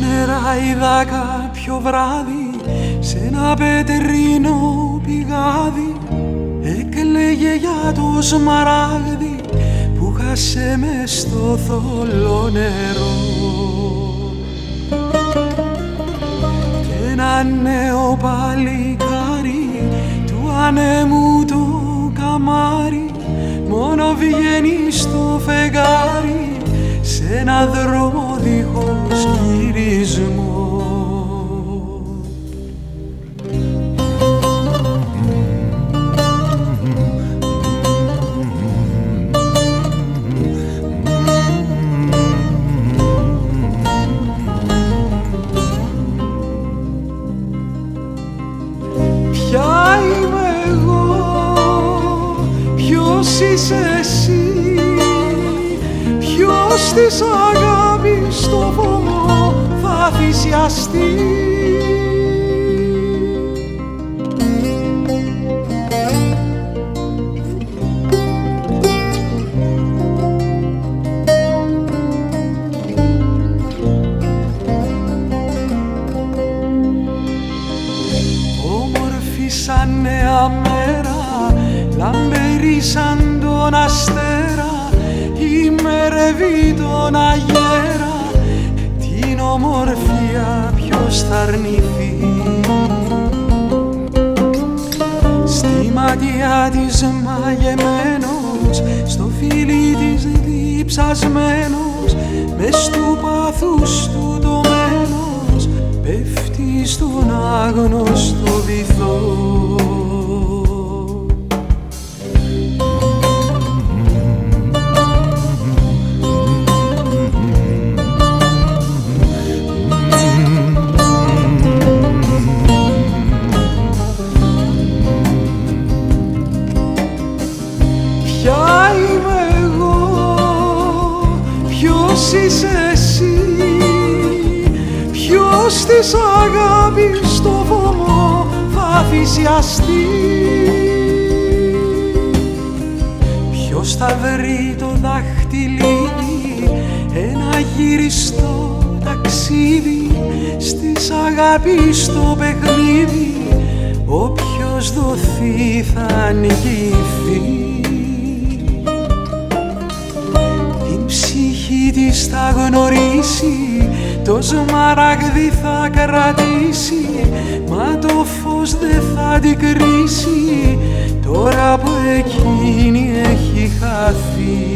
Σήμερα είδα κάποιο βράδυ σε ένα πετρίνο πηγάδι, έκλαιγε για το σμαράγδι που χάσε μες στο θολό νερό. Κι ένα νέο παλικάρι του ανέμου το καμάρι μόνο βγαίνει στο φεγγάρι σε ένα δρόμο δίχως γυρισμό. Ποια είμαι εγώ, ποιος είσαι εσύ, ποιος της αγάπης το βωμό θα θυσιαστεί. Όμορφη σαν νέα μέρα, λαμπερή σαν τον αστέρα, ημερεύει τον αγέρα, την ομορφιά ποιος θα αρνηθεί. Στη ματιά της μαγεμένος, στο φίλι της διψασμένος, μες του πάθους του τομένος, πέφτει στον άγνωστο βυθό. Ποια είμαι εγώ, ποιος είσαι εσύ, ποιος της αγάπης το βωμό θα θυσιαστεί. Ποιος θα βρει το δάχτυλίδι, ένα γυριστό ταξίδι, στις αγάπης το παιχνίδι, όποιος δοθεί θα νικηθεί. Ψυχή της θα γνωρίσει, το σμαράγδι θα κρατήσει, μα το φως δεν θα την κρίσει, τώρα που εκείνη έχει χαθεί.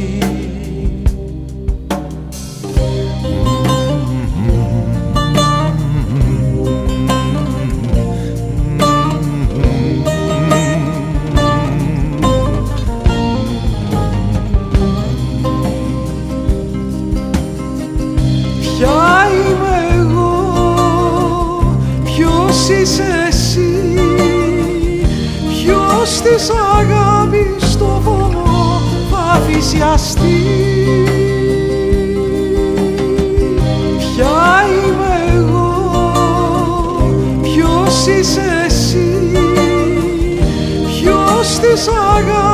Ποια είμαι εγώ, ποιος είσαι εσύ, ποιος της αγάπης το βωμό θα θυσιαστεί. Ποια είμαι εγώ, ποιος είσαι εσύ, ποιος της αγάπης